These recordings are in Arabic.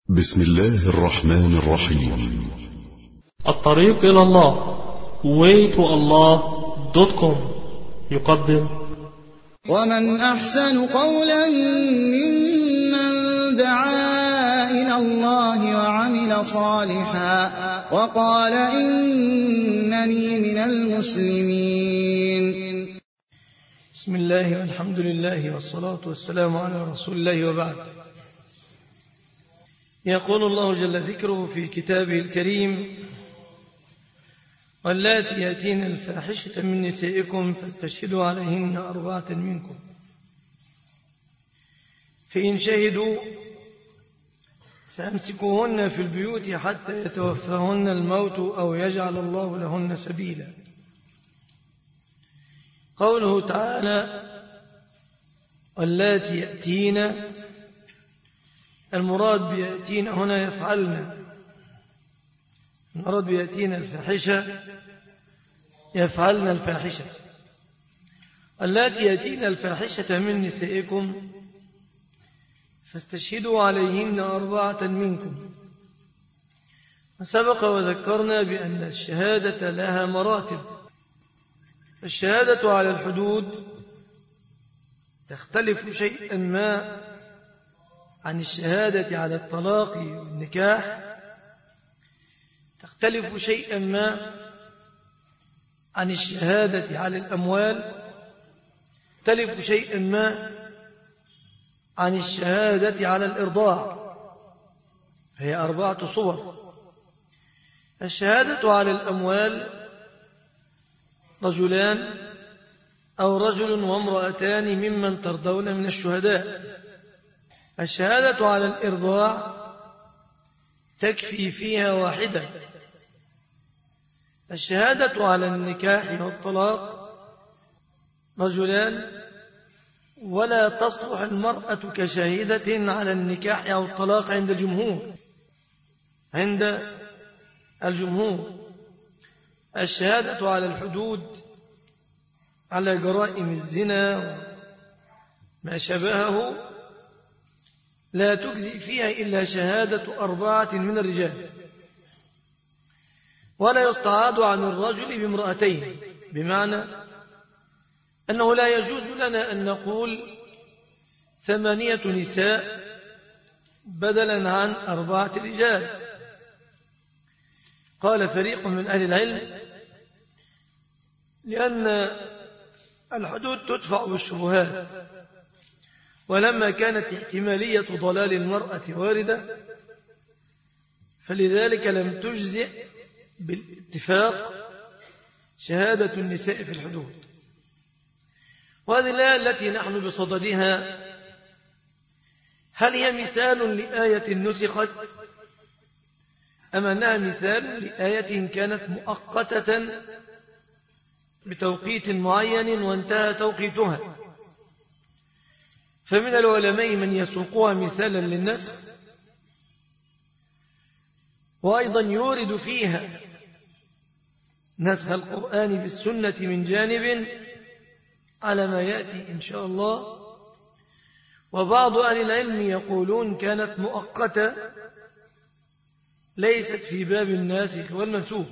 بسم الله الرحمن الرحيم. الطريق إلى الله waytoallah.com يقدم ومن أحسن قولا ممن دعا إلى الله وعمل صالحا وقال إنني من المسلمين. بسم الله والحمد لله والصلاة والسلام على رسول الله وبعد. يقول الله جل ذكره في كتابه الكريم: واللاتي يأتين الفاحشة من نسائكم فاستشهدوا عليهن 4 منكم، فإن شهدوا فأمسكوهن في البيوت حتى يتوفاهن الموت أو يجعل الله لهن سبيلا. قوله تعالى واللاتي يأتين، المراد بيأتين هنا يفعلن، المراد بيأتين الفاحشة يفعلن الفاحشة. اللاتي يأتين الفاحشة من نسائكم فاستشهدوا عليهن 4 منكم. وسبق وذكرنا بأن الشهادة لها مراتب. الشهادة على الحدود تختلف شيئا ما عن الشهادة على الطلاق والنكاح، تختلف شيئا ما عن الشهادة على الأموال، تختلف شيئا ما عن الشهادة على الإرضاع. هي 4 صور. الشهادة على الأموال رجلان أو رجل وامرأتان ممن ترضون من الشهداء. الشهادة على الإرضاع تكفي فيها واحدة. الشهادة على النكاح والطلاق رجلان، ولا تصلح المرأة كشهيدة على النكاح أو الطلاق عند الجمهور. الشهادة على الحدود على جرائم الزنا وما شبهه لا تجزي فيها إلا شهادة 4 من الرجال، ولا يستعاض عن الرجل بامرأتين، بمعنى أنه لا يجوز لنا أن نقول 8 نساء بدلا عن 4 رجال. قال فريق من أهل العلم لأن الحدود تدفع بالشبهات، ولما كانت احتمالية ضلال المرأة واردة فلذلك لم تجزئ بالاتفاق شهادة النساء في الحدود. وهذه الآية التي نحن بصددها، هل هي مثال لآية نسخت أم أنها مثال لآية كانت مؤقتة بتوقيت معين وانتهى توقيتها؟ فمن العلماء من يسوقها مثالا للنسخ، وأيضا يورد فيها نسخ القرآن بالسنة من جانب على ما يأتي إن شاء الله. وبعض أهل العلم يقولون كانت مؤقتة ليست في باب الناسخ والمنسوخ،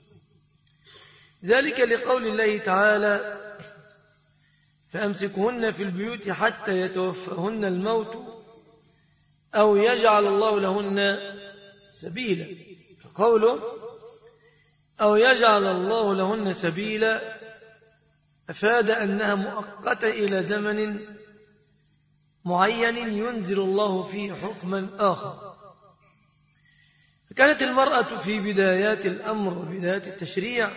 ذلك لقول الله تعالى فأمسكهن في البيوت حتى يتوفاهن الموت أو يجعل الله لهن سبيلا. فقوله أو يجعل الله لهن سبيلا أفاد أنها مؤقتة إلى زمن معين ينزل الله فيه حكما آخر. فكانت المرأة في بدايات الأمر وبدايات التشريع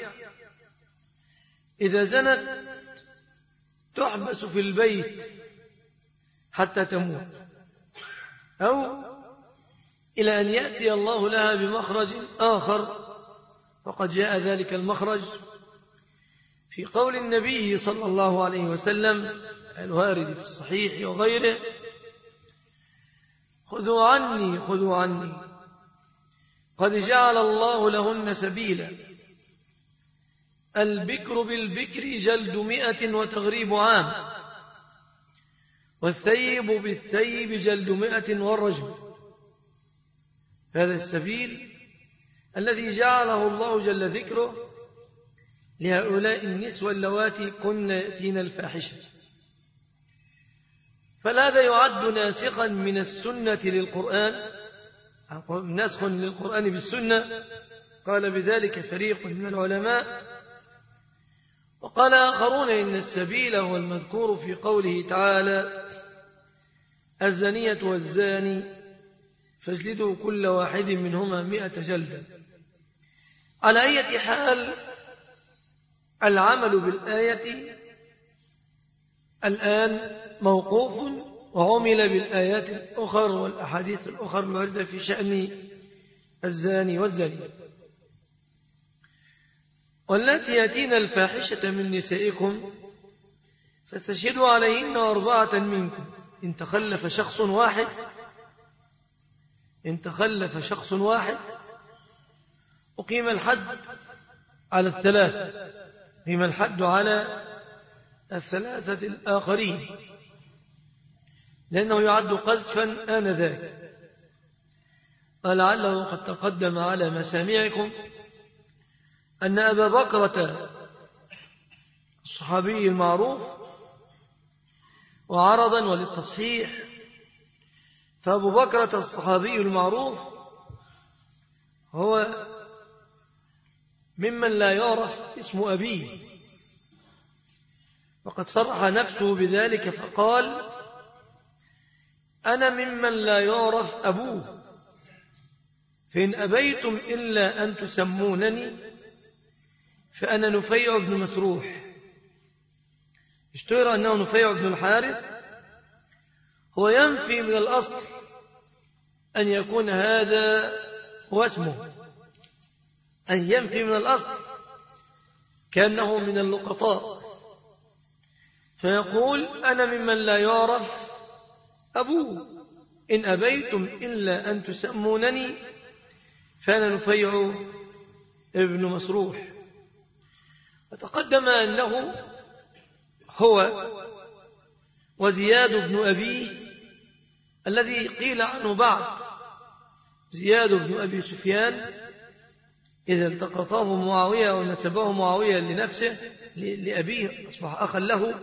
إذا زنت تحبس في البيت حتى تموت، أو إلى أن يأتي الله لها بمخرج آخر. وقد جاء ذلك المخرج في قول النبي صلى الله عليه وسلم الوارد في الصحيح وغيره: خذوا عني قد جعل الله لهن سبيلا. البكر بالبكر جلد 100 وتغريب عام، والثيب بالثيب جلد 100 والرجم. هذا السبيل الذي جعله الله جل ذكره لهؤلاء النسوة اللواتي كن يأتين الفاحشة. فهذا يعد ناسخا من السنة للقرآن، نسخ للقرآن بالسنة. قال بذلك فريق من العلماء، وقال آخرون إن السبيل هو المذكور في قوله تعالى: الزانية والزاني فاجلدوا كل واحد منهما 100 جلدة. على أي حال العمل بالآية الآن موقوف، وعمل بالآيات الأخرى والأحاديث الأخرى الواردة في شأن الزاني والزانية. واللاتي يأتين الفاحشة من نسائكم فاستشهدوا عليهن 4 منكم، إن تخلف شخص واحد أقيم الحد على 3، أقيم الحد على 3 الآخرين، لأنه يعد قذفا آنذاك. ولعله قد تقدم على مسامعكم أن أبا بكرة الصحابي المعروف، وعرضا وللتصحيح، فأبو بكرة الصحابي المعروف هو ممن لا يعرف اسم أبيه، وقد صرح نفسه بذلك فقال: أنا ممن لا يعرف أبوه، فإن أبيتم إلا أن تسمونني فأنا نفيع بن مسروح. اشتهر أنه نفيع بن الحارث. هو ينفي من الأصل أن يكون هذا هو اسمه، أن ينفي من الأصل كأنه من اللقطاء، فيقول: أنا ممن لا يعرف أبوه، إن أبيتم إلا أن تسمونني فأنا نفيع ابن مسروح. وتقدم أنه هو وزياد بن أبيه الذي قيل عنه بعد زياد بن أبي سفيان إذا التقطه معاوية ونسبه معاوية لنفسه لأبيه أصبح أخا له،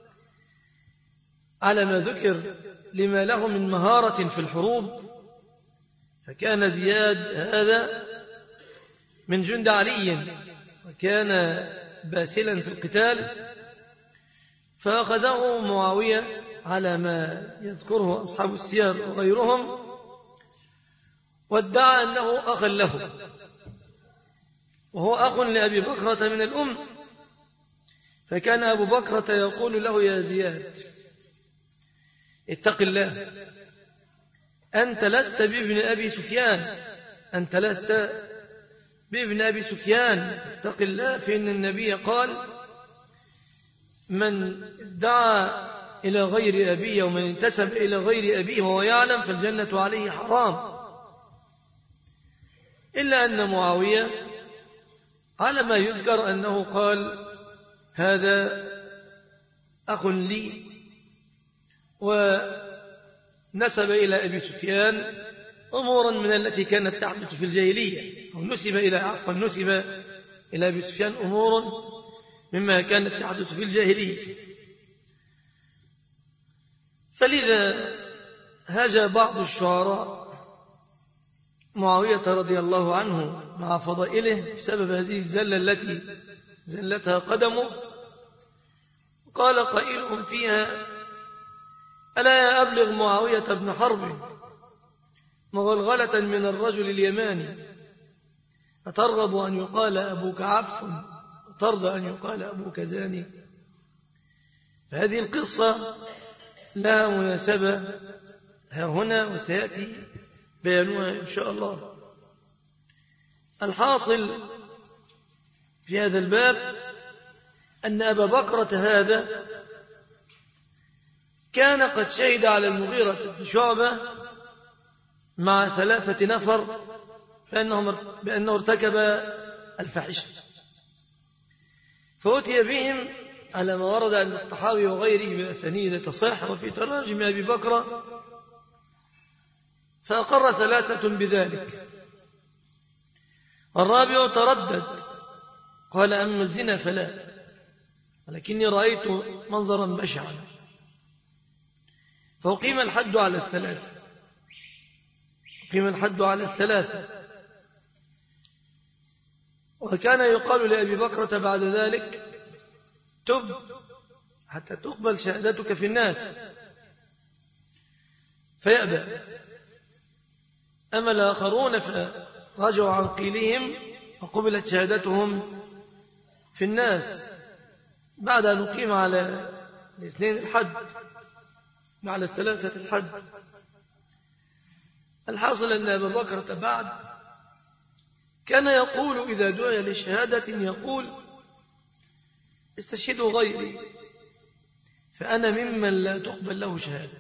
على ما ذكر لما له من مهارة في الحروب. فكان زياد هذا من جند علي، وكان باسلا في القتال، فأخذه معاوية على ما يذكره أصحاب السير وغيرهم، وادعى أنه أخ له، وهو أخ لأبي بكرة من الأم. فكان أبو بكرة يقول له: يا زياد اتق الله، أنت لست بابن أبي سفيان، أنت لست بابن أبي سفيان، اتق الله، فإن النبي قال: من دعا إلى غير أبيه ومن انتسب إلى غير أبيه وهو يعلم فالجنة عليه حرام. إلا أن معاوية على ما يذكر أنه قال: هذا أخ لي، ونسب إلى أبي سفيان أمورا من التي كانت تحدث في الجاهلية، أو نسب إلى أبي سفيان أمور مما كانت تحدث في الجاهلية. فلذا هجا بعض الشعراء معاوية رضي الله عنه مع فضائله بسبب هذه الزلة التي زلتها قدمه. قال قائلهم فيها: ألا أبلغ معاوية بن حرب مغلغلة من الرجل اليماني، أترغب أن يقال أبوك عف وترضى أن يقال أبوك زاني. فهذه القصة لها مناسبة ها هنا، وسيأتي بيانها إن شاء الله. الحاصل في هذا الباب أن أبا بكرة هذا كان قد شهد على المغيرة بن شعبة مع 3 نفر بأنه ارتكب الفاحشة، فأتي بهم على ما ورد عند الطحاوي وغيره من أسانيد تصح وفي تراجم أبي بكر فأقر 3 بذلك. الرابع تردد قال أما الزنا فلا، ولكني رأيت منظرا بشعا، فأقيم الحد على 3. أقيم الحد على 3. وكان يقال لأبي بكرة بعد ذلك تب حتى تقبل شهادتك في الناس، فيأبى. أما الآخرون فرجعوا عن قيلهم وقبلت شهادتهم في الناس بعد أن نقيم على 2 الحد وعلى 3 الحد. الحاصل أن أبا بكرة بعد كان يقول إذا دعي لشهادة يقول استشهدوا غيري فأنا ممن لا تقبل له شهادة.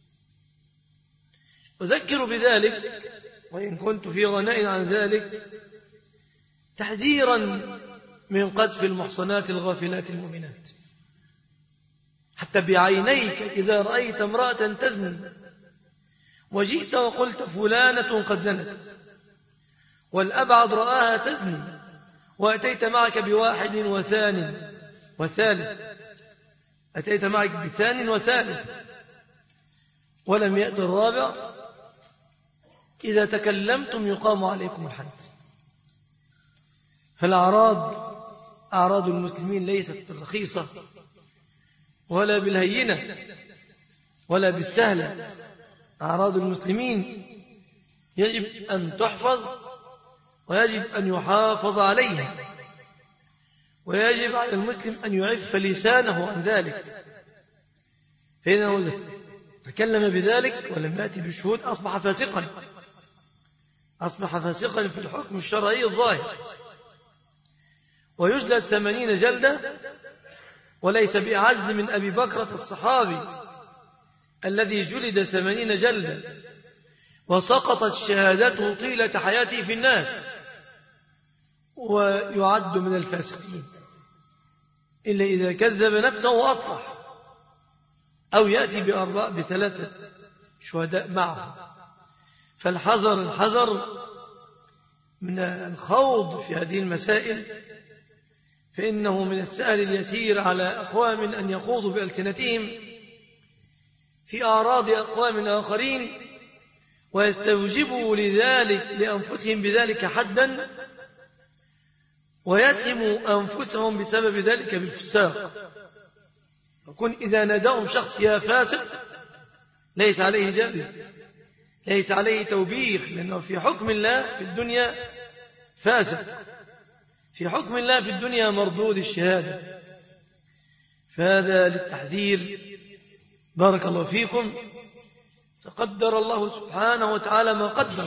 أذكر بذلك وإن كنت في غناء عن ذلك تحذيرا من قذف المحصنات الغافلات المؤمنات. حتى بعينيك إذا رأيت امرأة تزني وجئت وقلت فلانة قد زنت، والأبعد رآها تزني وأتيت معك بواحد وثان وثالث، أتيت معك بثان وثالث ولم يأتي الرابع، إذا تكلمتم يقام عليكم الحد. أعراض المسلمين ليست بالرخيصة ولا بالهينة ولا بالسهلة. أعراض المسلمين يجب أن تحفظ ويجب أن يحافظ عليها، ويجب على المسلم أن يعف لسانه عن ذلك، فإنه تكلم بذلك ولم يأتي بالشهود أصبح فاسقا في الحكم الشرعي الظاهر، ويجلد 80 جلدة، وليس بأعز من أبي بكرة الصحابي الذي جلد 80 جلدة وسقطت شهادته طيلة حياته في الناس، ويعد من الفاسقين إلا إذا كذب نفسه وأصلح أو يأتي ب3 شهداء معه. فالحذر من الخوض في هذه المسائل، فإنه من السهل اليسير على أقوام أن يخوضوا بألسنتهم في أعراض أقوام آخرين ويستوجبوا لذلك لأنفسهم بذلك حدا، ويسموا أنفسهم بسبب ذلك بالفساق. وكن إذا ناداهم شخص يا فاسق ليس عليه جلد، ليس عليه توبيخ، لأنه في حكم الله في الدنيا فاسق، في حكم الله في الدنيا مردود الشهادة. فهذا للتحذير. بارك الله فيكم. تقدر الله سبحانه وتعالى ما قدر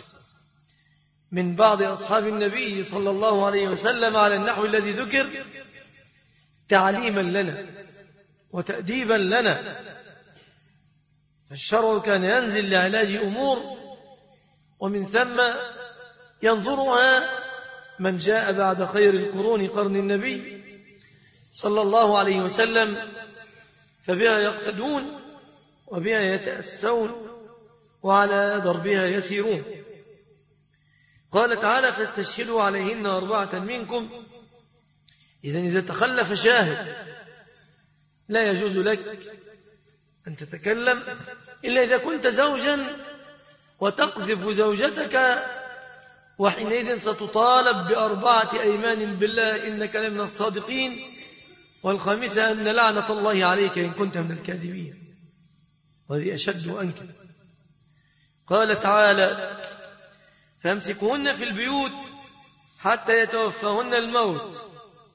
من بعض أصحاب النبي صلى الله عليه وسلم على النحو الذي ذكر تعليما لنا وتأديبا لنا. فالشرع كان ينزل لعلاج أمور، ومن ثم ينظرها من جاء بعد خير القرون قرن النبي صلى الله عليه وسلم، فبها يقتدون وبها يتأسون وعلى دربها يسيرون. قال تعالى فاستشهدوا عليهن 4 منكم. إذا تخلف شاهد لا يجوز لك أن تتكلم إلا إذا كنت زوجا وتقذف زوجتك، وحينئذ ستطالب ب4 أيمان بالله إنك لمن الصادقين، والخامسة أن لعنة الله عليك إن كنت من الكاذبين، وهذه أشد وأنكر. قال تعالى فامسكوهن في البيوت حتى يتوفاهن الموت.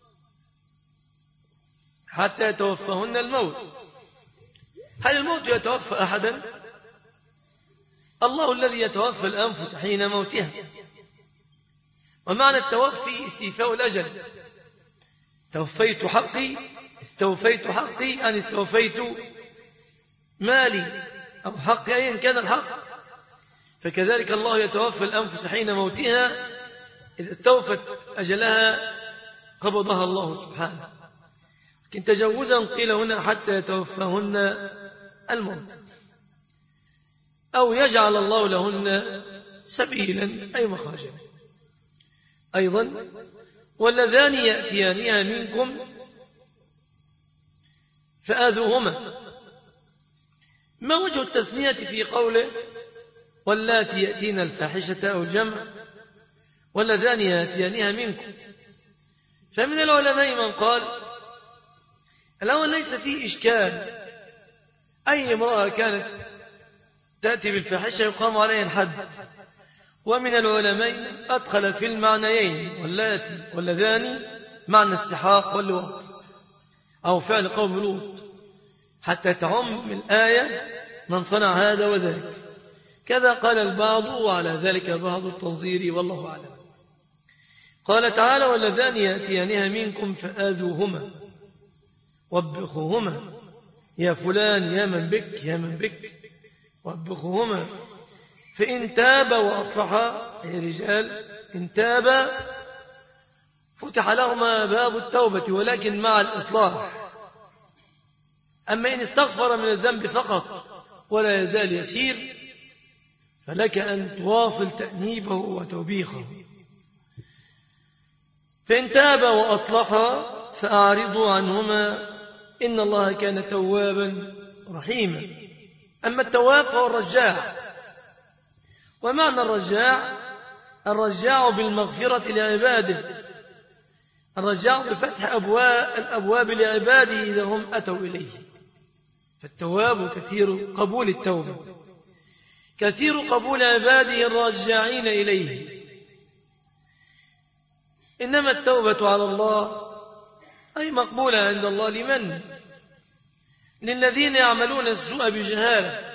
حتى يتوفاهن الموت. هل الموت يتوفى أحدا؟ الله الذي يتوفى الأنفس حين موتها. ومعنى التوفي استيفاء الأجل. توفيت حقي، استوفيت حقي، أن استوفيت مالي أو حقي أيا كان الحق. فكذلك الله يتوفى الأنفس حين موتها، إذا استوفت أجلها قبضها الله سبحانه. لكن تجوزا قيل هنا حتى يتوفاهن الموت. أو يجعل الله لهن سبيلا أي مخرجا. أيضا واللذان يأتيانها منكم فآذوهما. ما وجه التثنية في قوله واللاتي يأتين الفاحشة أو الجمع واللذان يأتيانها منكم؟ فمن العلماء من قال الأول ليس فيه إشكال، أي امرأة كانت تأتي بالفاحشة يقام عليها الحد. ومن العلماء أدخل في المعنيين واللاتي واللذان معنى السحاق واللواط أو فعل قوم لوط حتى تعم الآية من صنع هذا وذاك. كذا قال البعض وعلى ذلك بعض التنظير والله أعلم. قال تعالى واللذان يأتيانها منكم فآذوهما وابخوهما يا فلان يا من بك يا من بك وابخوهما فإن تاب وأصلحا أي رجال إن تاب فتح لهما باب التوبة ولكن مع الإصلاح. أما إن استغفر من الذنب فقط ولا يزال يسير فلك أن تواصل تأنيبه وتوبيخه. فإن تاب وأصلحا فأعرضوا عنهما إن الله كان توابا رحيما. أما التواب فهو الرجاع. ومعنى الرجاع بالمغفرة لعباده، الرجاع بفتح الأبواب لعباده إذا هم أتوا إليه. فالتواب كثير قبول التوبة، كثير قبول عباده الراجعين إليه. إنما التوبة على الله أي مقبولة عند الله لمن؟ للذين يعملون السوء بجهالة.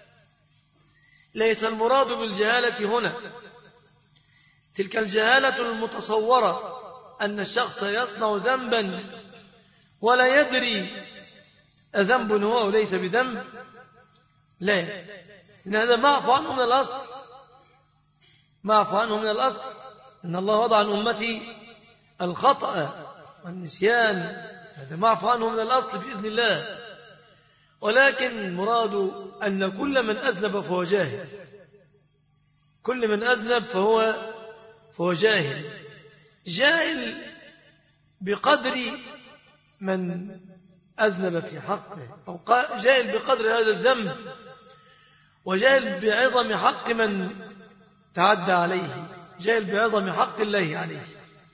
ليس المراد بالجهالة هنا تلك الجهالة المتصورة أن الشخص يصنع ذنبا ولا يدري أذنب هو أو ليس بذنب، لا، إن هذا معفو عنه من الأصل، معفو عنه من الأصل. إن الله وضع عن أمتي الخطأ والنسيان، هذا معفو عنه من الأصل بإذن الله. ولكن المراد أن كل من أذنب فهو جاهل، كل من أذنب فهو جاهل، جاهل بقدر من أذنب في حقه، أو جاهل بقدر هذا الذنب، وجاهل بعظم حق من تعدى عليه، جاهل بعظم حق الله عليه،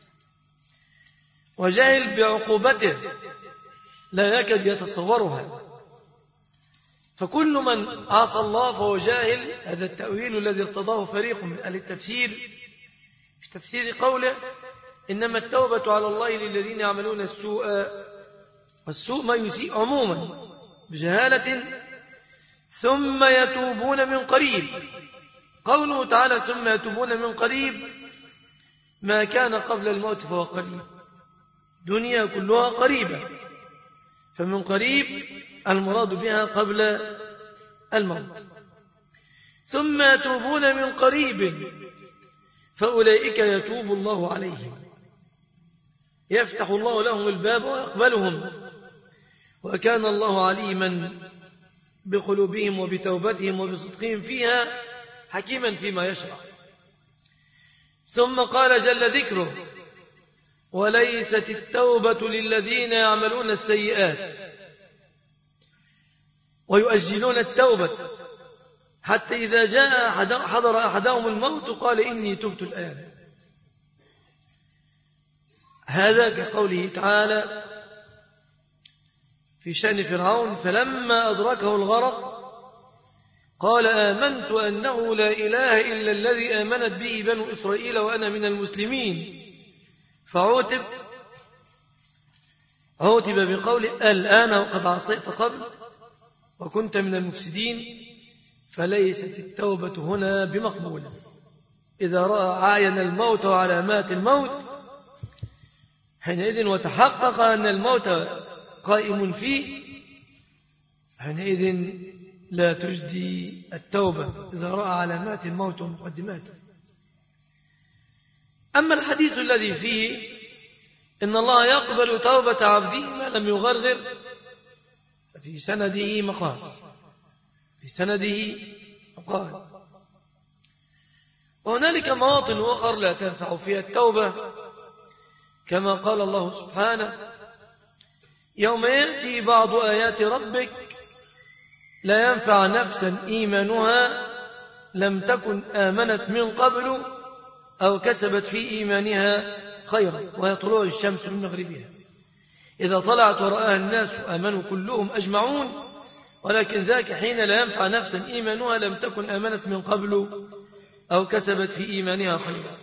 وجاهل بعقوبته لا يكاد يتصورها. فكل من عصى الله فهو جاهل. هذا التأويل الذي ارتضاه فريق من أهل التفسير في تفسير قوله إنما التوبة على الله للذين يعملون السوء، والسوء ما يسيء عموما بجهالة ثم يتوبون من قريب. قوله تعالى ثم يتوبون من قريب، ما كان قبل الموت فهو قريب، دنيا كلها قريبة، فمن قريب المراد بها قبل الموت. ثم يتوبون من قريب فأولئك يتوب الله عليهم، يفتح الله لهم الباب ويقبلهم، وكان الله عليما بقلوبهم وبتوبتهم وبصدقهم فيها حكيما فيما يشرع. ثم قال جل ذكره وليست التوبة للذين يعملون السيئات ويؤجلون التوبة حتى إذا جاء حضر أحدهم الموت قال إني تبت الآن. هذا كقوله تعالى في شأن فرعون فلما أدركه الغرق قال آمنت أنه لا إله إلا الذي آمنت به بنو إسرائيل وأنا من المسلمين، فعوتب بقوله الآن وقد عصيت قبل وكنت من المفسدين. فليست التوبة هنا بمقبولة. إذا رأى عاين الموت وعلامات الموت حينئذ وتحقق أن الموت قائم فيه، حينئذ لا تجدي التوبة إذا رأى علامات الموت ومقدماته. أما الحديث الذي فيه إن الله يقبل توبة عبده ما لم يغرغر، في سنده مقال، في سنده الفرقان. وهنالك مواطن أخرى لا تنفع فيها التوبة، كما قال الله سبحانه: يوم يأتي بعض آيات ربك لا ينفع نفسا إيمانها لم تكن آمنت من قبل أو كسبت في إيمانها خيرا، وهي طلوع الشمس من مغربها. إذا طلعت ورآها الناس آمنوا كلهم أجمعون، ولكن ذاك حين لا ينفع نفسا إيمانها لم تكن آمنت من قبل أو كسبت في إيمانها خيرا.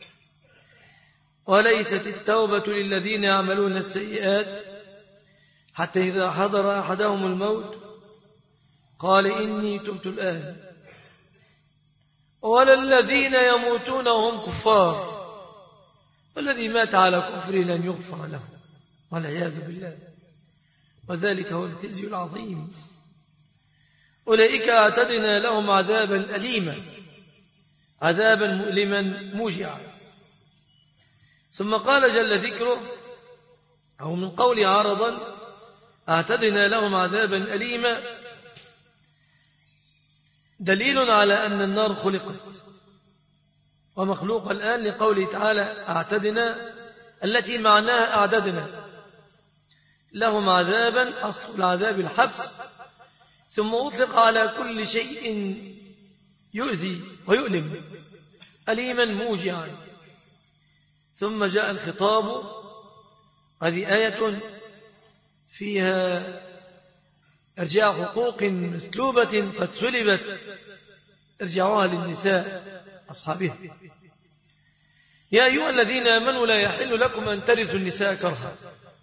وليست التوبة للذين يعملون السيئات حتى إذا حضر أحدهم الموت قال إني تبت الآن، ولا الذين يموتون وهم كفار، والذي مات على كفره لن يغفر له والعياذ بالله، وذلك هو الخزي العظيم. أولئك أعتدنا لهم عذابا أليما، عذابا مؤلما موجعا. ثم قال جل ذكره، أو من قول عرضا: أعتدنا لهم عذابا أليما، دليل على أن النار خلقت ومخلوقة الآن، لقوله تعالى: أعتدنا، التي معناها أعددنا لهم عذابا، أصل العذاب الحبس، ثم أطلق على كل شيء يؤذي ويؤلم، أليما موجعا. ثم جاء الخطاب، هذه آية فيها ارجاع حقوق مسلوبة قد سلبت، ارجعوها للنساء أصحابها. يا أيها الذين آمنوا لا يحل لكم أن ترثوا النساء كرها.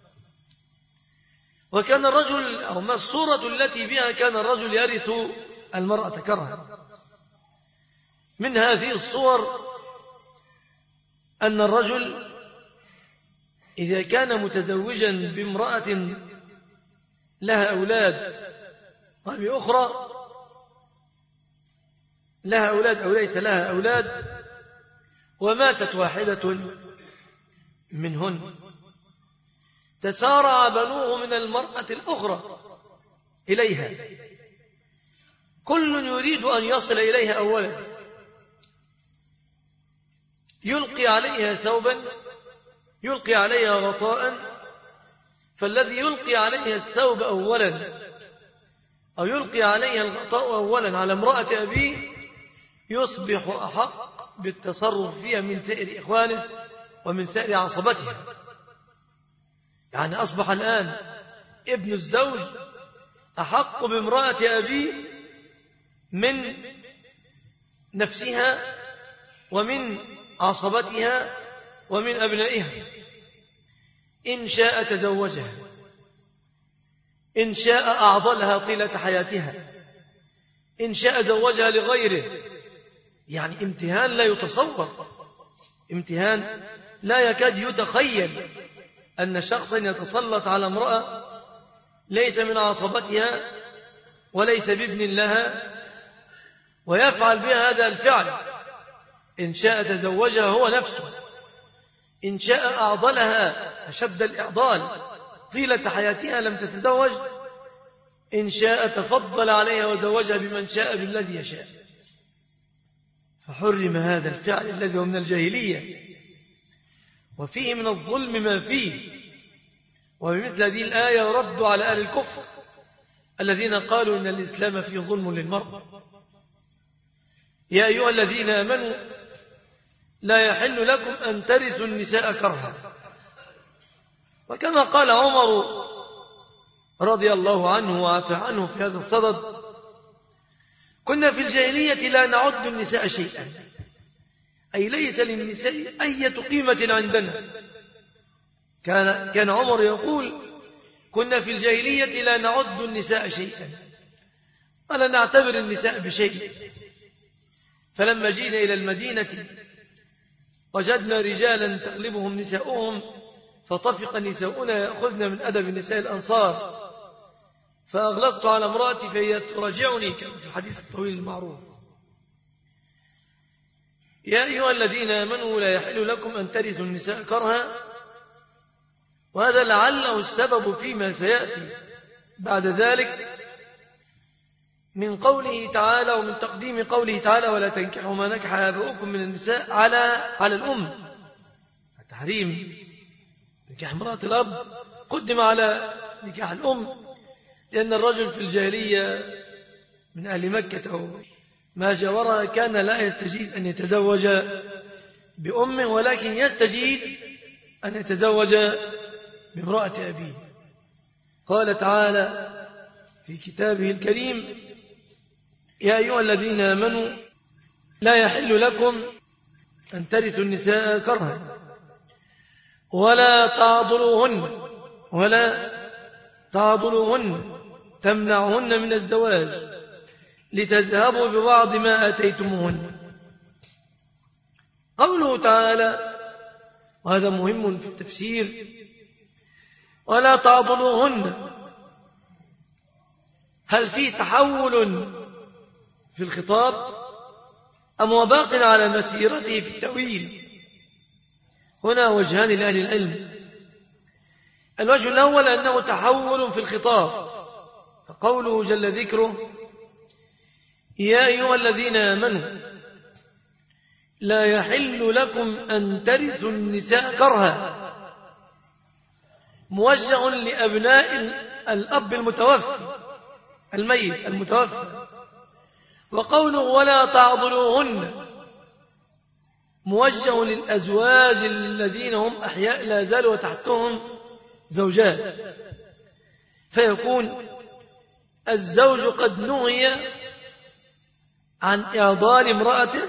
وكان الرجل، أو ما الصورة التي بها كان الرجل يرث المرأة كرها؟ من هذه الصور أن الرجل إذا كان متزوجا بامرأة لها أولاد وبأخرى لها أولاد أو ليس لها أولاد، وماتت واحدة منهن، تسارع بنوه من المرأة الأخرى إليها، كل يريد أن يصل إليها أولا، يلقي عليها ثوبا، يلقي عليها غطاء، فالذي يلقي عليها الثوب أولا أو يلقي عليها الغطاء أولا على امرأة أبيه يصبح أحق بالتصرف فيها من سائر إخوانه ومن سائر عصبته. يعني أصبح الآن ابن الزوج أحق بامرأة أبيه من نفسها ومن عصبتها ومن أبنائها. إن شاء تزوجها، إن شاء أعضلها طيلة حياتها، إن شاء زوجها لغيره. يعني امتهان لا يتصور، امتهان لا يكاد يتخيل أن شخصا يتسلط على امرأة ليس من عصبتها وليس بابن لها ويفعل بها هذا الفعل. إن شاء تزوجها هو نفسه، إن شاء أعضلها أشد الإعضال طيلة حياتها لم تتزوج، إن شاء تفضل عليها وزوجها بمن شاء بالذي يشاء. فحرم هذا الفعل الذي هو من الجاهلية، وفيه من الظلم ما فيه. وبمثل هذه الآية ردوا على أهل الكفر الذين قالوا إن الإسلام فيه ظلم للمرأة. يا أيها الذين آمنوا لا يحل لكم أن ترثوا النساء كرها. وكما قال عمر رضي الله عنه وعفى عنه في هذا الصدد: كنا في الجاهلية لا نعد النساء شيئا، أي ليس للنساء أي قيمة عندنا. كان عمر يقول: كنا في الجاهلية لا نعد النساء شيئا ولا نعتبر النساء بشيء، فلما جينا إلى المدينة وجدنا رجالا تغلبهم نساؤهم، فطفق نساؤنا يأخذن من أدب نساء الأنصار، فأغلظت على امرأتي فهي تراجعني، كما في الحديث الطويل المعروف. يا أيها الذين آمنوا لا يحل لكم أن ترثوا النساء كرها. وهذا لعله السبب فيما سيأتي بعد ذلك من قوله تعالى ومن تقديم قوله تعالى ولا تنكحوا ما نكح آباؤكم من النساء على الأم. التحريم نكاح امرأة الأب قدم على نكاح الأم، لأن الرجل في الجاهلية من أهل مكة أو ما جاورها كان لا يستجيز أن يتزوج بأمه، ولكن يستجيز أن يتزوج بامرأة أبيه. قال تعالى في كتابه الكريم: يا أيها الذين آمنوا لا يحل لكم أن ترثوا النساء كرها ولا تعضلوهن تمنعهن من الزواج لتذهبوا ببعض ما آتيتموهن. قوله تعالى، وهذا مهم في التفسير، ولا تعضلوهن، هل في تحول في الخطاب أم هو باق على مسيرته في التأويل؟ هنا وجهان لأهل العلم. الوجه الأول أنه تحول في الخطاب، فقوله جل ذكره: يا أيها الذين آمنوا لا يحل لكم أن ترثوا النساء كرها، موجه لأبناء الأب المتوفي الميت المتوفى. وقوله ولا تعضلوهن موجه للأزواج الذين هم أحياء لا زالوا وتحتهم زوجات، فيكون الزوج قد نهي عن إعضال امرأته،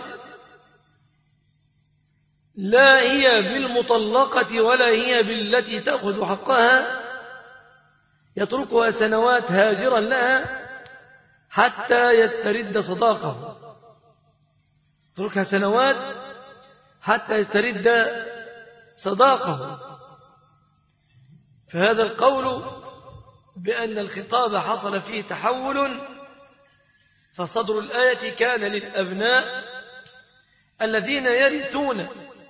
لا هي بالمطلقة ولا هي بالتي تأخذ حقها، يتركها سنوات هاجرا لها حتى يسترد صداقه، يتركها سنوات حتى يسترد صداقه. فهذا القول بأن الخطاب حصل فيه تحول، فصدر الآية كان للأبناء الذين يرثون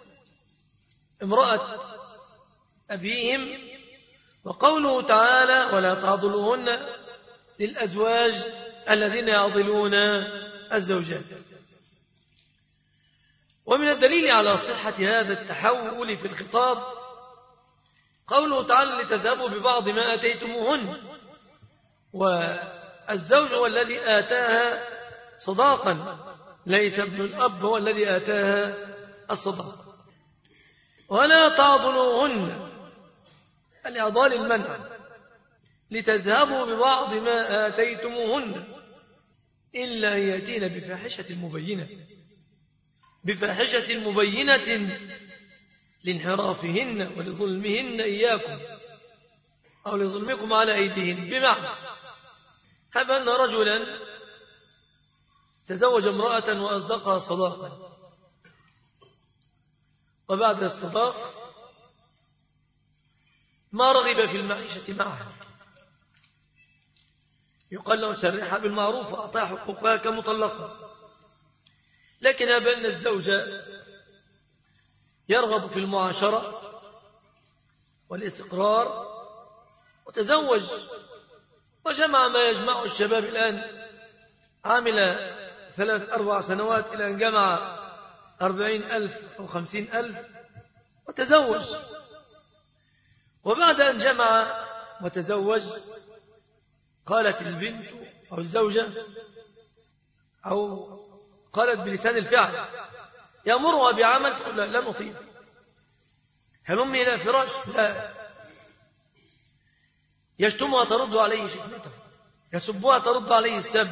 امرأة أبيهم، وقوله تعالى ولا تعضلوهن للأزواج الذين يعضلون الزوجات. ومن الدليل على صحة هذا التحول في الخطاب قوله تعالى لتذهبوا ببعض ما آتيتموهن، والزوج هو الذي آتاها صداقا، ليس ابن الأب هو الذي آتاها الصداق. ولا تعضلوهن الإعضال المنع، لتذهبوا ببعض ما آتيتموهن إلا أن يأتين بفاحشة مبينة لانحرافهن ولظلمهن إياكم أو لظلمكم على أيديهن. بمعنى هب أن رجلا تزوج امرأة وأصدقها صداقا، وبعد الصداق ما رغب في المعيشة معها، يقال له سرحها بالمعروف وأعطاها حقوقها كمطلقة، لكن هب أن الزوج يرغب في المعاشرة والاستقرار وتزوج وجمع ما يجمع الشباب الآن، عامل 3-4 سنوات إلى أن جمع 40,000 أو 50,000 وتزوج. وبعد أن جمع وتزوج قالت البنت أو الزوجة أو قالت بلسان الفعل يأمرها بعمل، تقول لا نطيع، هلمي إلى فراش، لا، يشتمها ترد عليه شتمته، يسبها ترد عليه السب،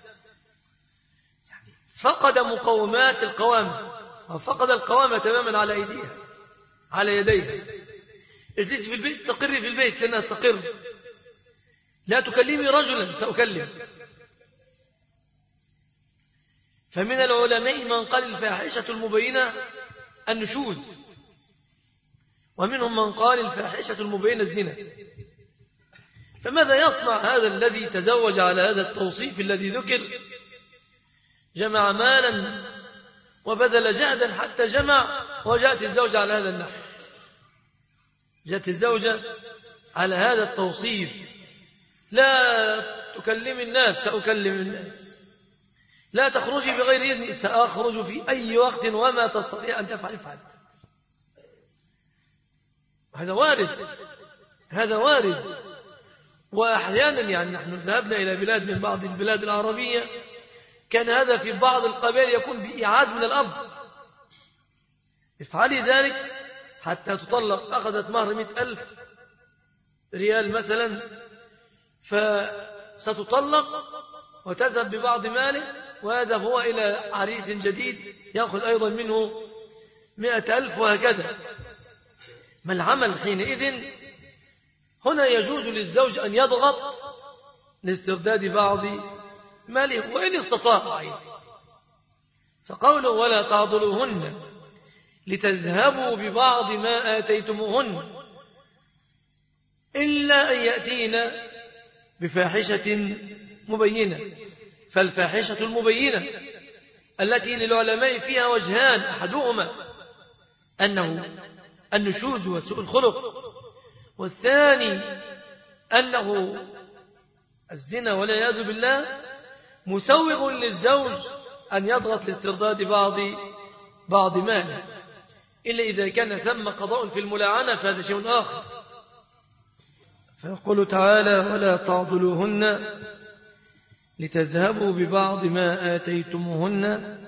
فقد مقومات القوامة، وفقد القوامة تماما على أيديها على يديها. اجلسي في البيت، استقري في البيت لن أستقر، لا تكلمي رجلا سأكلم. فمن العلماء من قال الفاحشة المبينة النشوز، ومنهم من قال الفاحشة المبينة الزنا. فماذا يصنع هذا الذي تزوج على هذا التوصيف الذي ذكر؟ جمع مالا وبذل جهدا حتى جمع، وجاءت الزوجة على هذا النحو، جاءت الزوجة على هذا التوصيف، لا تكلم الناس سأكلم الناس، لا تخرجي بغير إذني سأخرج في أي وقت وما تستطيع أن تفعل افعل. هذا وارد. وأحيانا يعني نحن ذهبنا إلى بلاد من بعض البلاد العربية كان هذا في بعض القبائل يكون بإعاز من الأب، افعلي ذلك حتى تطلق. أخذت مهر 100,000 ريال مثلا، فستطلق وتذهب ببعض ماله، وهذا هو إلى عريس جديد يأخذ أيضا منه 100,000 وهكذا. ما العمل حينئذ؟ هنا يجوز للزوج أن يضغط لاسترداد بعض ماله وإن استطاع. فقوله ولا تعضلوهن لتذهبوا ببعض ما آتيتموهن إلا أن يأتين بفاحشة مبينة. فالفاحشة المبينة التي للعلماء فيها وجهان، أحدهما أنه النشوز وسوء الخلق، والثاني أنه الزنا والعياذ بالله، مسوغ للزوج أن يضغط لاسترداد بعض ماله، إلا إذا كان ثم قضاء في الملاعنة فهذا شيء آخر. فيقول تعالى ولا تعضلوهن لتذهبوا ببعض ما آتيتموهن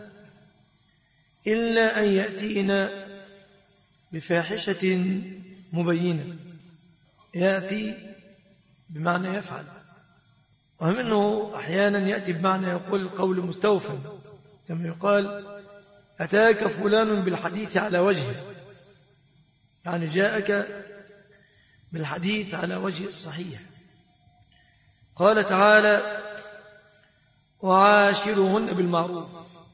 إلا أن يأتين بفاحشة مبينة. يأتي بمعنى يفعل، ومنه أحيانا يأتي بمعنى يقول القول مستوفى، كما يقال أتاك فلان بالحديث على وجهه، يعني جاءك بالحديث على وجه الصحيح. قال تعالى وعاشرهن بالمعروف.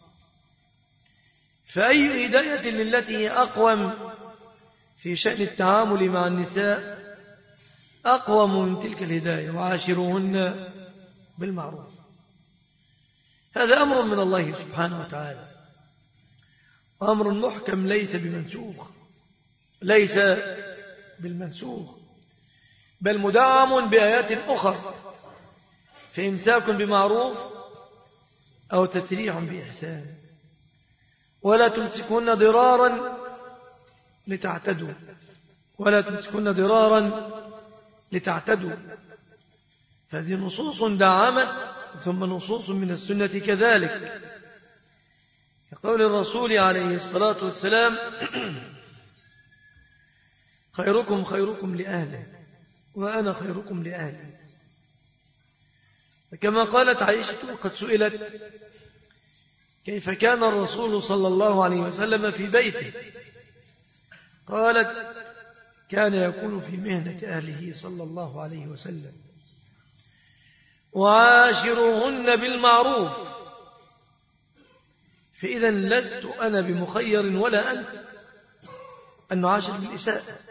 فأي هداية للتي هي أقوم في شأن التعامل مع النساء أقوم من تلك الهداية، وعاشرهن بالمعروف. هذا أمر من الله سبحانه وتعالى، أمر محكم ليس بالمنسوخ، بل مدعم بآيات أخرى، فإمساك بمعروف أو تسريح بإحسان، ولا تمسكون ضرارا لتعتدوا، فهذه نصوص دعمت، ثم نصوص من السنة كذلك، كقول الرسول عليه الصلاة والسلام خيركم خيركم لأهله وأنا خيركم لأهلي. كما قالت عائشة قد سئلت كيف كان الرسول صلى الله عليه وسلم في بيته، قالت كان يكون في مهنة أهله صلى الله عليه وسلم. وعاشرهن بالمعروف، فإذا لست أنا بمخير ولا أنت أن نعاشر بالإساءة.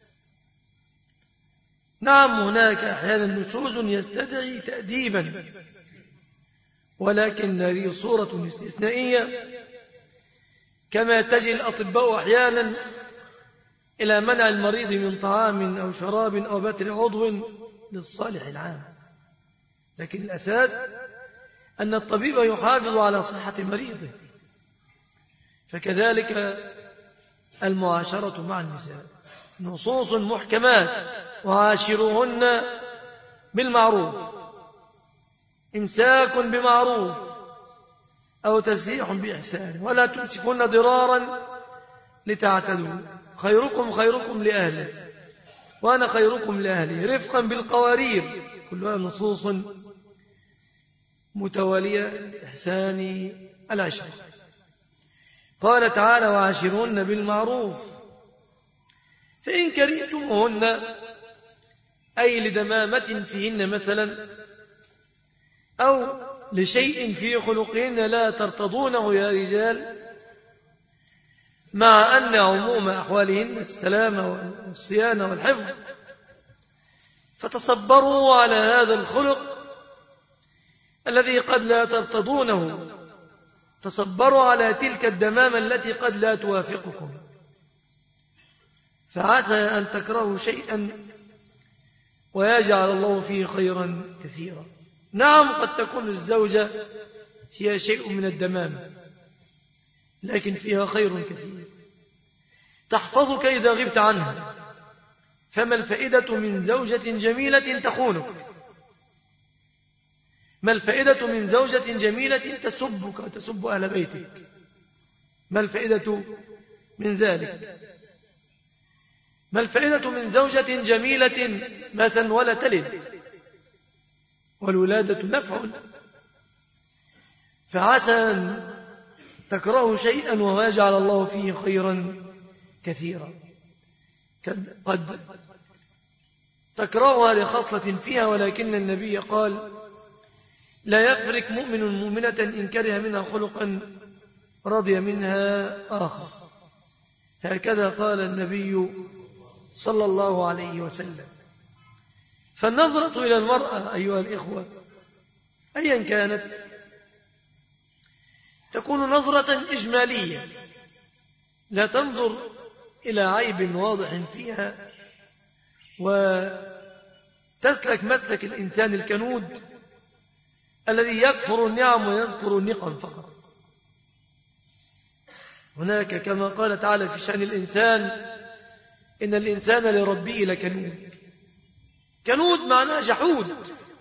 نعم هناك أحيانا نشوز يستدعي تأديبا، ولكن هذه صورة استثنائية، كما يتجه الأطباء أحيانا إلى منع المريض من طعام أو شراب أو بتر عضو للصالح العام، لكن الأساس أن الطبيب يحافظ على صحة مريضه. فكذلك المعاشرة مع النساء، نصوص محكمات وعاشروهن بالمعروف، إمساك بمعروف أو تسريح بإحسان، ولا تمسكون ضرارا لتعتدوا. خيركم خيركم لأهله وأنا خيركم لأهلي، رفقا بالقوارير، كلها نصوص متوالية لإحسان العشرة. قال تعالى وعاشرهن بالمعروف، فإن كرهتموهن أي لدمامة فيهن مثلا أو لشيء في خلقهن لا ترتضونه يا رجال، مع أن عموم أحوالهن السلامة والصيانة والحفظ، فتصبروا على هذا الخلق الذي قد لا ترتضونه، تصبروا على تلك الدمامة التي قد لا توافقكم، فعسى أن تكرهوا شيئا ويجعل الله فيه خيرا كثيرا. نعم، قد تكون الزوجة فيها شيء من الدمام، لكن فيها خير كثير تحفظك إذا غبت عنها. فما الفائدة من زوجة جميلة تخونك؟ ما الفائدة من زوجة جميلة تسبك وتسب أهل بيتك؟ ما الفائدة من ذلك؟ ما الفائدة من زوجة جميلة مثلا ولا تلد؟ والولادة نفع، فعسى أن تكره شيئا ويجعل الله فيه خيرا كثيرا. قد تكرهها لخصلة فيها، ولكن النبي قال: لا يفرق مؤمن مؤمنة إن كره منها خلقا رضي منها آخر. هكذا قال النبي صلى الله عليه وسلم. فالنظرة إلى المرأة أيها الإخوة أيا كانت تكون نظرة إجمالية، لا تنظر إلى عيب واضح فيها وتسلك مسلك الإنسان الكنود الذي يكفر النعم ويذكر النقم فقط. هناك كما قال تعالى في شأن الإنسان: إن الإنسان لربه لكنود. كنود معناه جحود،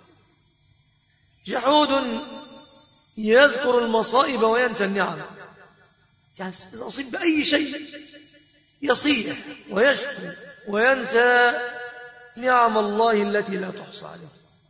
جحود يذكر المصائب وينسى النعم. يعني إذا أصيب بأي شيء يصيح ويشكو وينسى نعم الله التي لا تحصى عليه.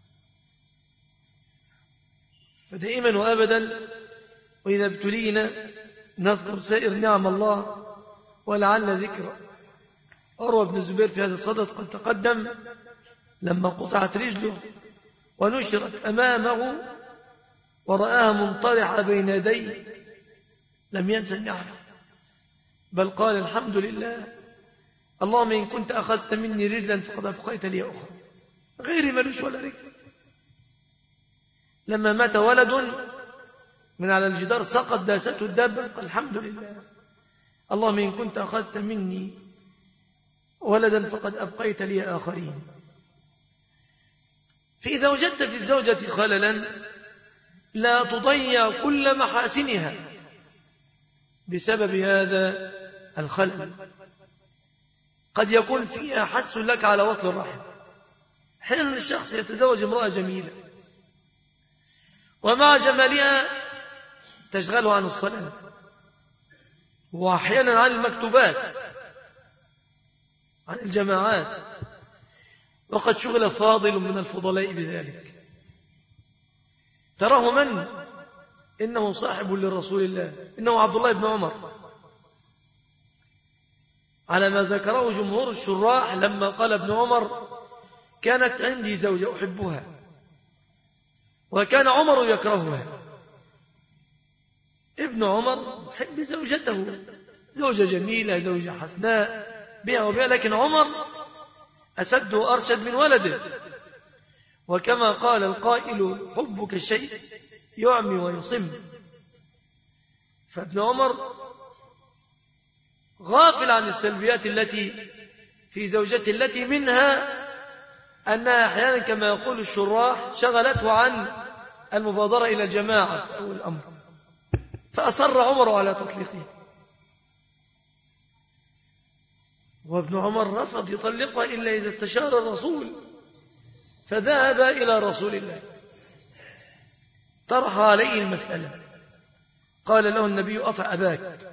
فدائما وأبدا وإذا ابتلينا نذكر سائر نعم الله، ولعل ذكر عروة بن الزبير في هذا الصدد قد تقدم لما قطعت رجله ونشرت أمامه ورآها منطرحة بين يديه، لم ينسى النعمة، بل قال: الحمد لله، اللهم إن كنت أخذت مني رجلا فقد أبقيت لي أخرى. غير ملوش ولا رجل. لما مات ولد من على الجدار سقط داسته الدابة، قال: الحمد لله، اللهم إن كنت أخذت مني ولدا فقد أبقيت لي آخرين. فإذا وجدت في الزوجة خللا لا تضيع كل محاسنها بسبب هذا الخلل. قد يكون فيها حث لك على وصل الرحم. حين الشخص يتزوج امرأة جميلة ومع جمالها تشغله عن الصلاة، وأحيانا عن المكتوبات، عن الجماعات، وقد شغل فاضل من الفضلاء بذلك. تراه من؟ إنه صاحب لرسول الله، إنه عبد الله بن عمر، على ما ذكره جمهور الشراح لما قال ابن عمر: كانت عندي زوجة أحبها وكان عمر يكرهها. ابن عمر يحب زوجته، زوجة جميلة، زوجة حسناء بها وبها، لكن عمر أسد وأرشد من ولده. وكما قال القائل: حبك الشيء يعمي ويصم. فابن عمر غافل عن السلبيات التي في زوجته، التي منها أنها أحيانا كما يقول الشراح شغلته عن المبادرة إلى الجماعة في أول الأمر، فأصر عمر على تطليقه، وابن عمر رفض يطلقها إلا إذا استشار الرسول، فذهب إلى رسول الله طرح عليه المسألة، قال له النبي: أطع أباك.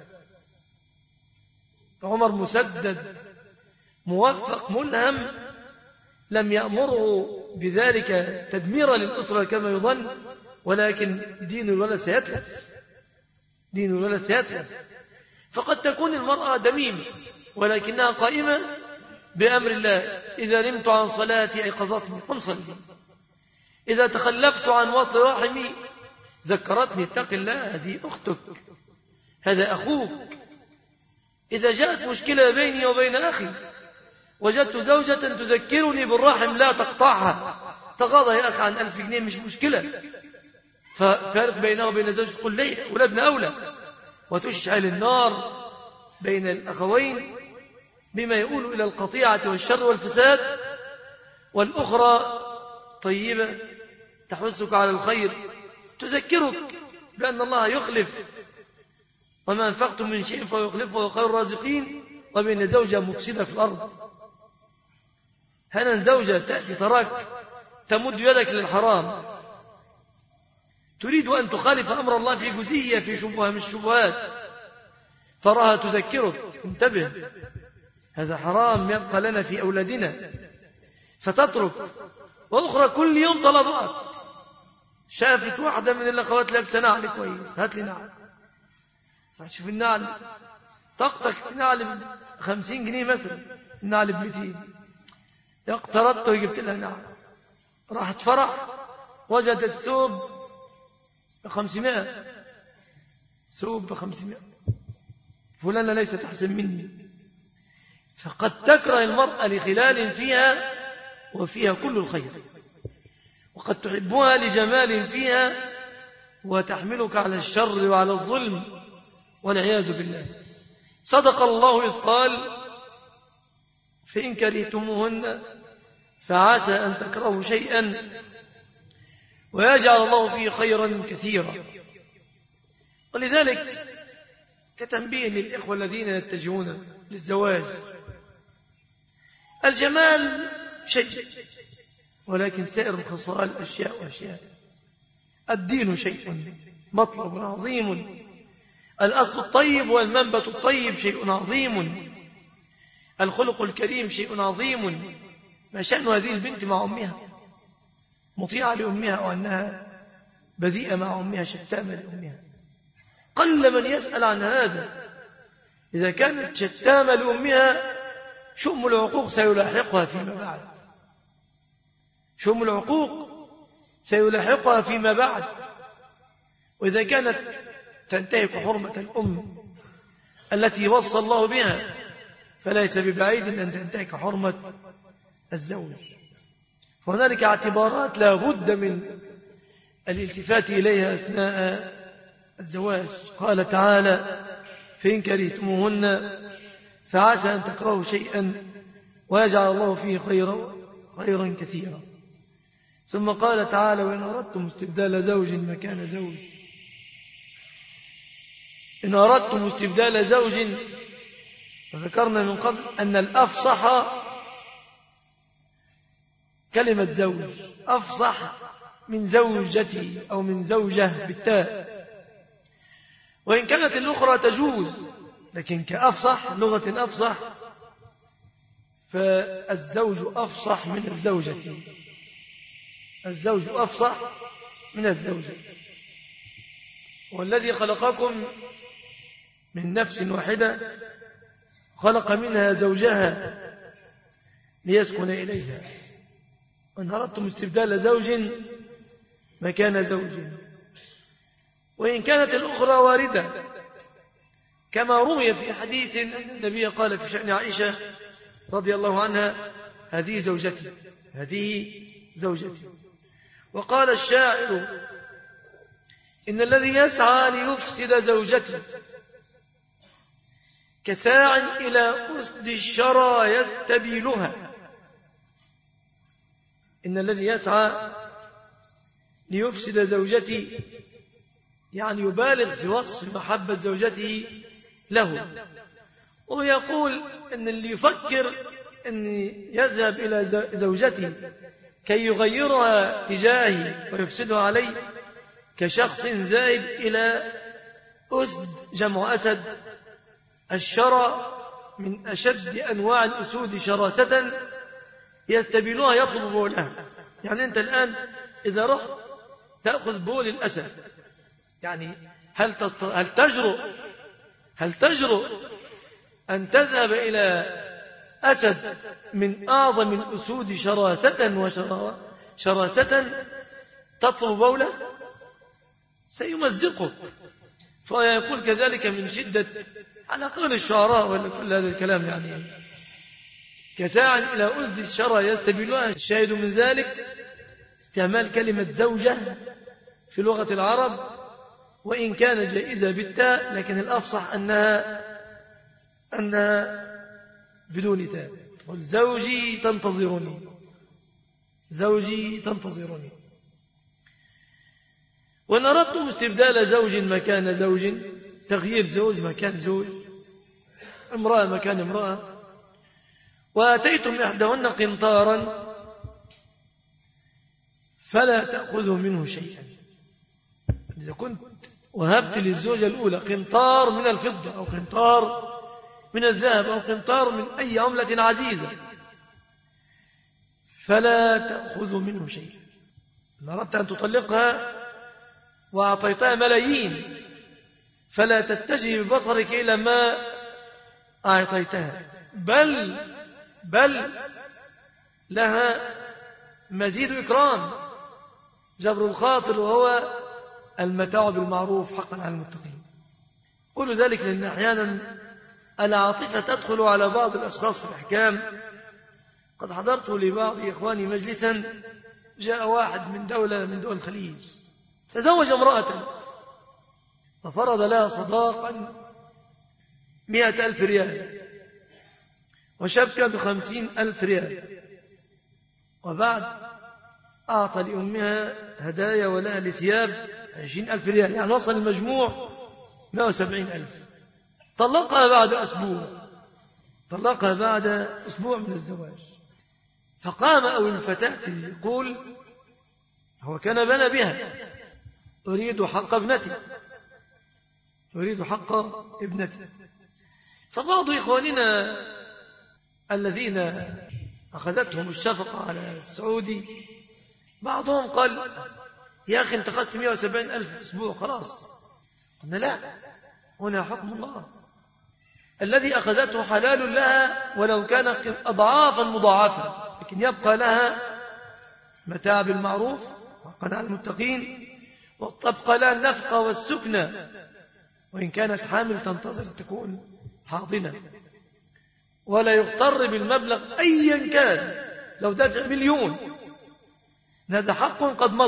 عمر مسدد موفق ملهم، لم يأمره بذلك تدميرا للأسرة كما يظن، ولكن دين الولد سيتلف، دين الولد سيتلف. فقد تكون المرأة دميمة ولكنها قائمة بأمر الله. إذا نمت عن صلاتي أيقظتني قم صلي، إذا تخلفت عن وصل رحمي ذكرتني اتق الله، هذه أختك، هذا أخوك. إذا جاءت مشكلة بيني وبين أخي وجدت زوجة تذكرني بالرحم لا تقطعها، تغاضى يا أخي عن 1000 جنيه مش مشكلة، ففارق بينه وبين زوجته، تقول لي أولادنا أولى، وتشعل النار بين الأخوين بما يؤول إلى القطيعة والشر والفساد، والأخرى طيبة تحثك على الخير، تذكرك بأن الله يخلف، وما أنفقتم من شيء فيخلفه وخير الرازقين، وبين زوجة مفسدة في الأرض. هنا زوجة تأتي تراك تمد يدك للحرام، تريد أن تخالف أمر الله في جزئية، في شبهة من الشبهات، تراها تذكرك انتبه هذا حرام يبقى لنا في أولادنا، فتترك. وأخرى كل يوم طلبات، شافت واحدة من الأخوات لابسة نعل كويس، هات لي نعل، شوف النعل طقطق نعل ب50 جنيه مثلا، النعل ب200، اقترضت وجبت لها نعل، راحت فرح وجدت ثوب ب500، ثوب ب500، فلانة ليست أحسن مني. فقد تكره المرأة لخلال فيها وفيها كل الخير، وقد تحبها لجمال فيها وتحملك على الشر وعلى الظلم والعياذ بالله. صدق الله إذ قال: فإن كرهتموهن فعسى أن تكرهوا شيئا ويجعل الله فيه خيرا كثيرا. ولذلك كتنبيه للإخوة الذين يتجهون للزواج، الجمال شيء، ولكن سائر الخصال أشياء وأشياء. الدين شيء مطلب عظيم، الأصل الطيب والمنبت الطيب شيء عظيم، الخلق الكريم شيء عظيم. ما شأن هذه البنت مع أمها؟ مطيعة لأمها، وأنها بذيئة مع أمها، شتامة لأمها. قل من يسأل عن هذا. إذا كانت شتامة لأمها شؤم العقوق سيلاحقها فيما بعد، شؤم العقوق سيلاحقها فيما بعد. وإذا كانت تنتهك حرمة الأم التي وصى الله بها، فليس ببعيد أن تنتهك حرمة الزوج. فهنالك اعتبارات لا بد من الالتفات إليها أثناء الزواج. قال تعالى: فإن كرهتموهن فعسى أن تكرهوا شيئا ويجعل الله فيه خيرا كثيرا. ثم قال تعالى: وإن أردتم استبدال زوج مكان زوج، إن أردتم استبدال زوج، وذكرنا من قبل أن الأفصح كلمة زوج، أفصح من زوجتي أو من زوجة بالتاء، وإن كانت الأخرى تجوز، لكن كأفصح لغة أفصح، فالزوج أفصح من الزوجة، الزوج أفصح من الزوجة. والذي خلقكم من نفس واحدة خلق منها زوجها ليسكن إليها. وإن أردتم استبدال زوج مكان زوج، وإن كانت الأخرى واردة، كما روي في حديث أن النبي قال في شأن عائشة رضي الله عنها: هذه زوجتي، هذه زوجتي. وقال الشاعر: إن الذي يسعى ليفسد زوجتي كساع إلى أسد الشرى يستبيلها. إن الذي يسعى ليفسد زوجتي يعني يبالغ في وصف محبة زوجته له، ويقول أن اللي يفكر أن يذهب إلى زوجته كي يغيرها تجاهي ويفسدها علي كشخص ذاهب إلى أسد، جمع أسد، الشرى من أشد أنواع الأسود شراسة، يستبيلها يطلب بولها. يعني أنت الآن إذا رحت تأخذ بول الأسد، يعني هل تجرؤ أن تذهب إلى أسد من أعظم الأسود شراسة تطلب بوله؟ سيمزقك. فيقول كذلك من شدة، على قول الشعراء ولا كل هذا الكلام، يعني كساع إلى أسد الشرى يستبيلها. الشاهد من ذلك استعمال كلمة زوجة في لغة العرب، وإن كان جائزة بالتاء، لكن الأفصح أنها بدون تاء. قل زوجي تنتظرني، زوجي تنتظرني. وإن أردتم استبدال زوج مكان زوج، تغيير زوج مكان زوج، امرأة مكان امرأة، وآتيتم إحداهن قنطارا فلا تأخذوا منه شيئا. إذا كنت وهبت للزوجة الأولى قنطار من الفضة أو قنطار من الذهب أو قنطار من أي عملة عزيزة فلا تأخذوا منه شيئا. إن أردت أن تطلقها وأعطيتها ملايين فلا تتجه ببصرك إلى ما أعطيتها، بل لها مزيد إكرام، جبر الخاطر، وهو المتاع بالمعروف حقا على المتقين. قل ذلك لأن أحيانا العاطفة تدخل على بعض الأشخاص في الأحكام. قد حضرت لبعض إخواني مجلسا، جاء واحد من دولة من دول الخليج تزوج امرأة ففرض لها صداقا 100,000 ريال وشبكة ب50,000 ريال، وبعد أعطى لأمها هدايا ولها لثياب 20,000 ريال، يعني وصل المجموع 170,000. طلقها بعد أسبوع من الزواج. فقام أو الفتاة يقول هو كان بنى بها، أريد حق ابنتي. فبعض إخواننا الذين أخذتهم الشفقة على السعودي بعضهم قال يا أخي انت أخذت 170,000 في أسبوع خلاص. قلنا لا، هنا حكم الله، الذي أخذته حلال لها ولو كان أضعافا مضاعفة، لكن يبقى لها متاع بالمعروف حقا على المتقين، وتبقى لها النفقة والسكنة، وإن كانت حامل تنتظر تكون حاضنة، ولا يغتر بالمبلغ أيا كان، لو دفع 1,000,000 هذا حق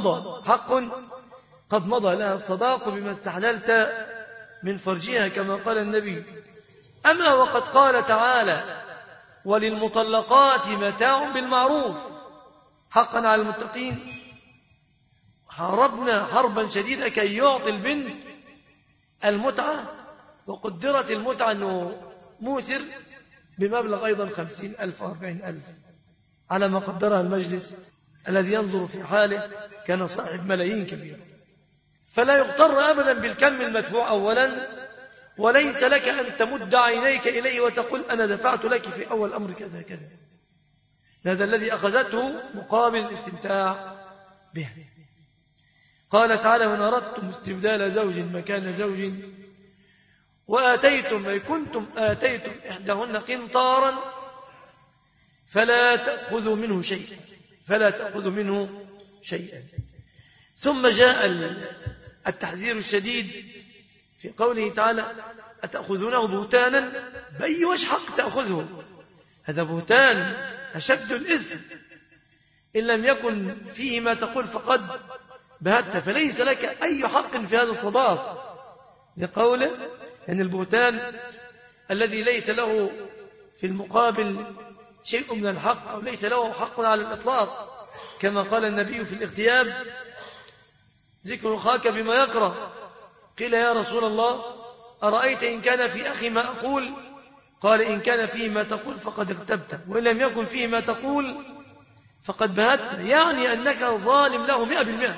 قد مضى لها الصداق بما استحللت من فرجها كما قال النبي. أما وقد قال تعالى وللمطلقات متاع بالمعروف حقا على المتقين، حاربنا حربا شديدة كي يعطي البنت المتعة، وقدرت المتعة أنه موسر بمبلغ أيضا 50,000 أو 40,000 على ما قدرها المجلس الذي ينظر في حاله كان صاحب ملايين كبيرة. فلا يغتر أبدا بالكم المدفوع أولا، وليس لك أن تمد عينيك إليه وتقول أنا دفعت لك في أول أمر كذا كذا. هذا الذي أخذته مقابل الاستمتاع به. قال تعالى وإن أردتم استبدال زوج مكان زوج وآتيتم أي كنتم آتيتم إحداهن قنطارا فلا تأخذوا منه شيئا. ثم جاء التحذير الشديد في قوله تعالى أتأخذونه بهتانا، بأي وجه حق تأخذه؟ هذا بهتان أشد الإثم، إن لم يكن فيه ما تقول فقد بهت، فليس لك أي حق في هذا الصداق، لقوله أن البهتان الذي ليس له في المقابل شيء من الحق أو ليس له حق على الإطلاق، كما قال النبي في الاغتياب ذكر أخاك بما يكره. قيل يا رسول الله أرأيت إن كان في أخي ما أقول؟ قال إن كان فيه ما تقول فقد اغتبت، وإن لم يكن فيه ما تقول فقد بهت، يعني أنك ظالم له 100%.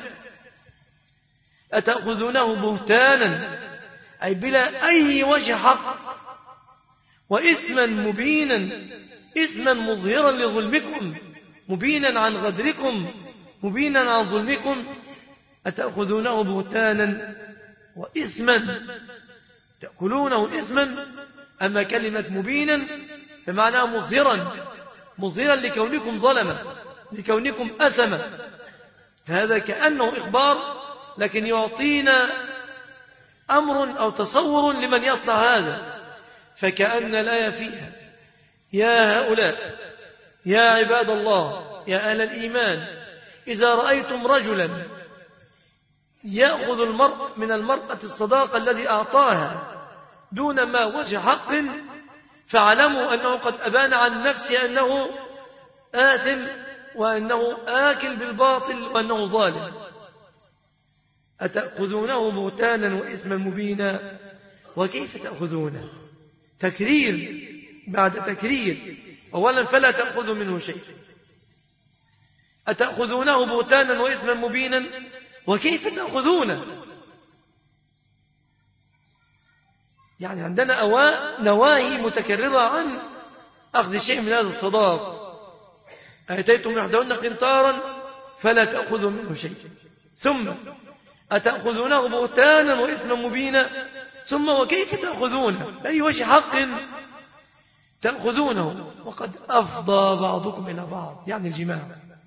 أتأخذونه بهتانا أي بلا أي وجه حق، وإثما مبينا، إثما مظهرا لظلمكم، مبينا عن غدركم، مبينا عن ظلمكم. أتأخذونه بهتانا وإثما، تأكلونه إثما. أما كلمة مبينا فمعناه مظهرا لكونكم ظلما، لكونكم أثما. فهذا كأنه إخبار، لكن يعطينا أمر أو تصور لمن يصنع هذا. فكأن الآية فيها يا هؤلاء يا عباد الله يا أهل الإيمان، إذا رأيتم رجلا يأخذ المرء من المرأة الصداقة الذي أعطاها دون ما وجه حق، فاعلموا أنه قد أبان عن نفسه أنه آثم وأنه آكل بالباطل وأنه ظالم. أتأخذونه بهتانا وإثما مبينا وكيف تأخذونه؟ تكرير بعد تكرير. أولا فلا تأخذوا منه شيء. أتأخذونه بهتانا وإثما مبينا وكيف تأخذونه؟ يعني عندنا نواهي متكررة عن أخذ شيء من هذا الصداق. أتيتم إحداهن قنطارا فلا تأخذوا منه شيء. ثم أتأخذونه بهتانا وإثما مبينا. ثم وكيف تأخذونه؟ بأي وجه حق تأخذونه وقد أفضى بعضكم إلى بعض، يعني الجماع.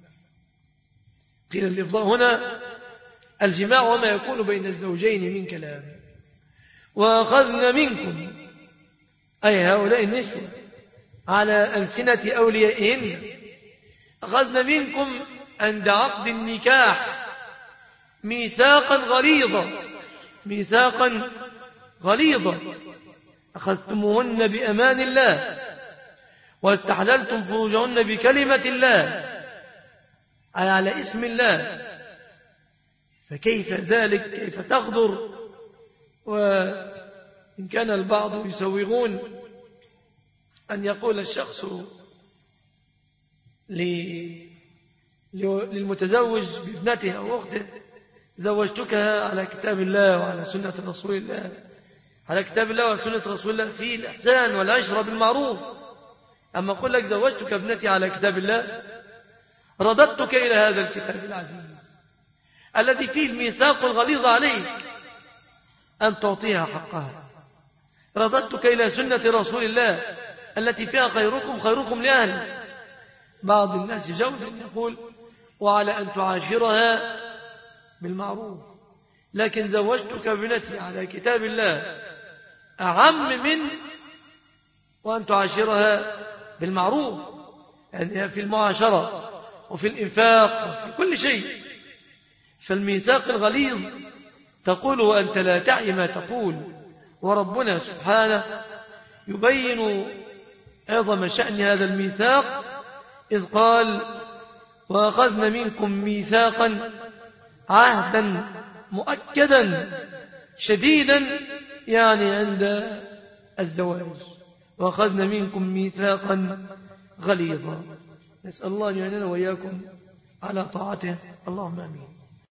قيل الإفضاء هنا الجماع وما يكون بين الزوجين من كلام. وأخذن منكم أي هؤلاء النسوة على ألسنة أوليائهن، أخذن منكم عند عقد النكاح ميثاقا غليظا أخذتموهن بأمان الله واستحللتم فروجهن بكلمة الله أي على اسم الله. فكيف ذلك؟ كيف تغدر؟ وإن كان البعض يسوغون أن يقول الشخص للمتزوج بابنته أو أخته زوجتكها على كتاب الله وعلى سنة رسول الله، على كتاب الله وسنة رسول الله في الإحسان والعشرة بالمعروف. أما أقول لك زوجتك ابنتي على كتاب الله، رددتك إلى هذا الكتاب العزيز الذي فيه الميثاق الغليظ عليك أن تعطيها حقها. رددتك إلى سنة رسول الله التي فيها خيركم لأهل. بعض الناس جوز يقول وعلى أن تعاشرها بالمعروف، لكن زوجتك ابنتي على كتاب الله أعم من وأن تعاشرها بالمعروف، يعني في المعاشرة وفي الإنفاق وفي كل شيء. فالميثاق الغليظ تقول وأنت لا تعي ما تقول. وربنا سبحانه يبين عظم شأن هذا الميثاق إذ قال وأخذن منكم ميثاقا عهدا مؤكدا شديدا، يعني عند الزواج. وأخذن منكم ميثاقا غليظا. نسأل الله أن يعيننا وإياكم على طاعته. اللهم آمين.